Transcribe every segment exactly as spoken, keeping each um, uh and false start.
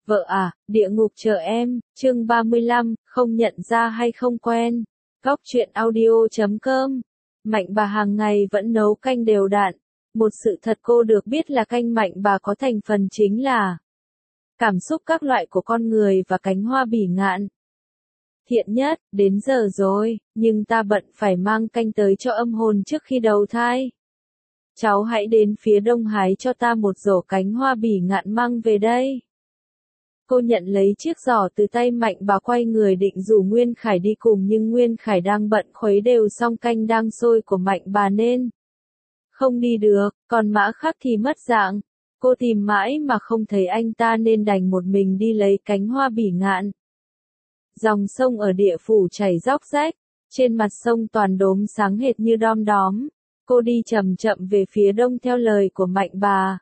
Vợ à, địa ngục chờ em, chương ba mươi lăm, không nhận ra hay không quen. Góc truyện audio chấm com. Mạnh bà hàng ngày vẫn nấu canh đều đặn. Một sự thật cô được biết là canh mạnh bà có thành phần chính là cảm xúc các loại của con người và cánh hoa bỉ ngạn. Thiện nhất, đến giờ rồi, nhưng ta bận phải mang canh tới cho âm hồn trước khi đầu thai. Cháu hãy đến phía đông hái cho ta một rổ cánh hoa bỉ ngạn mang về đây. Cô nhận lấy chiếc giỏ từ tay Mạnh bà quay người định rủ Nguyên Khải đi cùng nhưng Nguyên Khải đang bận khuấy đều xong canh đang sôi của Mạnh bà nên không đi được, còn Mã Khắc thì mất dạng. Cô tìm mãi mà không thấy anh ta nên đành một mình đi lấy cánh hoa bỉ ngạn. Dòng sông ở địa phủ chảy róc rách, trên mặt sông toàn đốm sáng hệt như đom đóm. Cô đi chậm chậm về phía đông theo lời của Mạnh bà.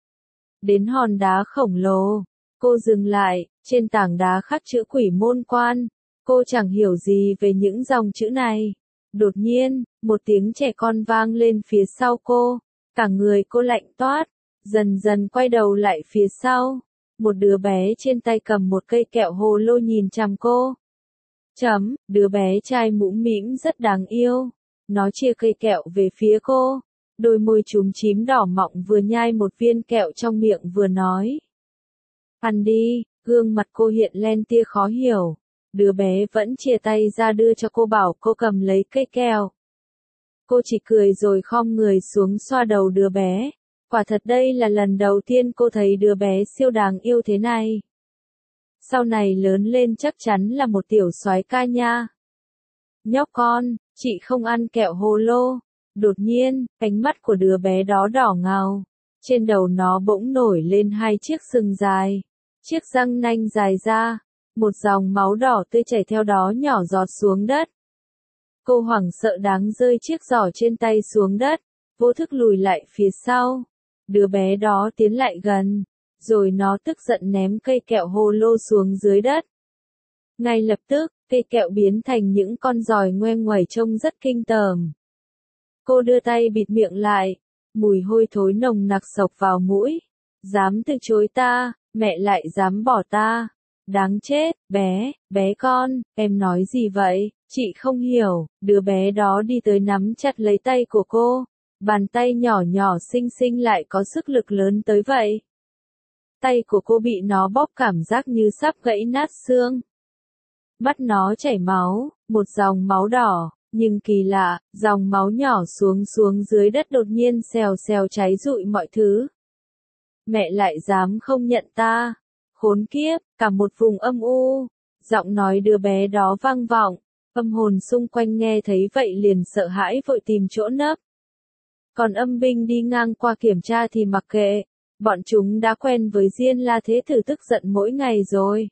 Đến hòn đá khổng lồ, cô dừng lại, trên tảng đá khắc chữ Quỷ Môn Quan. Cô chẳng hiểu gì về những dòng chữ này. Đột nhiên, một tiếng trẻ con vang lên phía sau cô. Cả người cô lạnh toát, dần dần quay đầu lại phía sau. Một đứa bé trên tay cầm một cây kẹo hồ lô nhìn chằm cô. Chấm, đứa bé trai mũm mĩm rất đáng yêu. Nó chia cây kẹo về phía cô. Đôi môi chúm chím đỏ mọng vừa nhai một viên kẹo trong miệng vừa nói. Ăn đi, gương mặt cô hiện lên tia khó hiểu. Đứa bé vẫn chia tay ra đưa cho cô bảo cô cầm lấy cây kẹo. Cô chỉ cười rồi khom người xuống xoa đầu đứa bé. Quả thật đây là lần đầu tiên cô thấy đứa bé siêu đáng yêu thế này. Sau này lớn lên chắc chắn là một tiểu soái ca nha. Nhóc con, chị không ăn kẹo hồ lô. Đột nhiên, ánh mắt của đứa bé đó đỏ ngầu. Trên đầu nó bỗng nổi lên hai chiếc sừng dài. Chiếc răng nanh dài ra. Một dòng máu đỏ tươi chảy theo đó nhỏ giọt xuống đất. Cô hoảng sợ đáng rơi chiếc giỏ trên tay xuống đất. Vô thức lùi lại phía sau. Đứa bé đó tiến lại gần. Rồi nó tức giận ném cây kẹo hồ lô xuống dưới đất. Ngay lập tức, cây kẹo biến thành những con giòi ngoe nguẩy trông rất kinh tởm. Cô đưa tay bịt miệng lại. Mùi hôi thối nồng nặc xộc vào mũi. Dám từ chối ta, mẹ lại dám bỏ ta. Đáng chết, bé, bé con, em nói gì vậy, chị không hiểu. Đứa bé đó đi tới nắm chặt lấy tay của cô. Bàn tay nhỏ nhỏ xinh xinh lại có sức lực lớn tới vậy. Tay của cô bị nó bóp cảm giác như sắp gãy nát xương. Mắt nó chảy máu, một dòng máu đỏ, nhưng kỳ lạ, dòng máu nhỏ xuống xuống dưới đất đột nhiên xèo xèo cháy rụi mọi thứ. Mẹ lại dám không nhận ta. Khốn kiếp, cả một vùng âm u. Giọng nói đứa bé đó vang vọng. Âm hồn xung quanh nghe thấy vậy liền sợ hãi vội tìm chỗ nấp. Còn âm binh đi ngang qua kiểm tra thì mặc kệ. Bọn chúng đã quen với Diên La Thế Tử tức giận mỗi ngày rồi.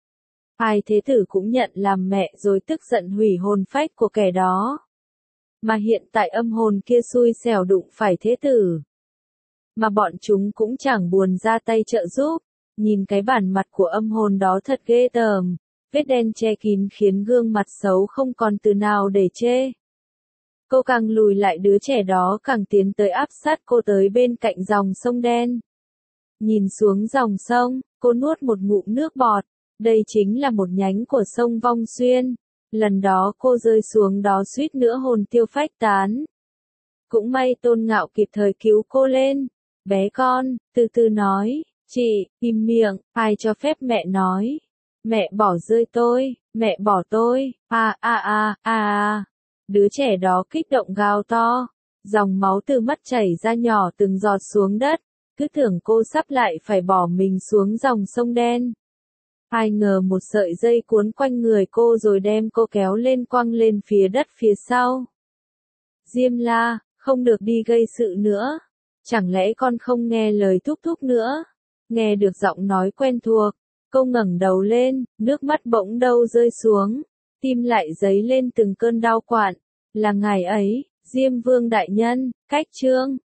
Ai Thế Tử cũng nhận làm mẹ rồi tức giận hủy hồn phách của kẻ đó. Mà hiện tại âm hồn kia xui xẻo đụng phải Thế Tử. Mà bọn chúng cũng chẳng buồn ra tay trợ giúp. Nhìn cái bản mặt của âm hồn đó thật ghê tởm. Vết đen che kín khiến gương mặt xấu không còn từ nào để chê. Cô càng lùi lại đứa trẻ đó càng tiến tới áp sát cô tới bên cạnh dòng sông đen. Nhìn xuống dòng sông, cô nuốt một ngụm nước bọt. Đây chính là một nhánh của sông Vong Xuyên. Lần đó cô rơi xuống đó suýt nữa hồn tiêu phách tán. Cũng may Tôn Ngạo kịp thời cứu cô lên. Bé con, từ từ nói, chị, im miệng, ai cho phép mẹ nói. Mẹ bỏ rơi tôi, mẹ bỏ tôi, a a a a a. Đứa trẻ đó kích động gào to. Dòng máu từ mắt chảy ra nhỏ từng giọt xuống đất. Cứ tưởng cô sắp lại phải bỏ mình xuống dòng sông đen. Ai ngờ một sợi dây cuốn quanh người cô rồi đem cô kéo lên quăng lên phía đất phía sau. Diêm La, không được đi gây sự nữa. Chẳng lẽ con không nghe lời thúc thúc nữa? Nghe được giọng nói quen thuộc, cô ngẩng đầu lên, nước mắt bỗng đâu rơi xuống. Tim lại dấy lên từng cơn đau quặn. Là ngài ấy, Diêm Vương đại nhân, cách chương.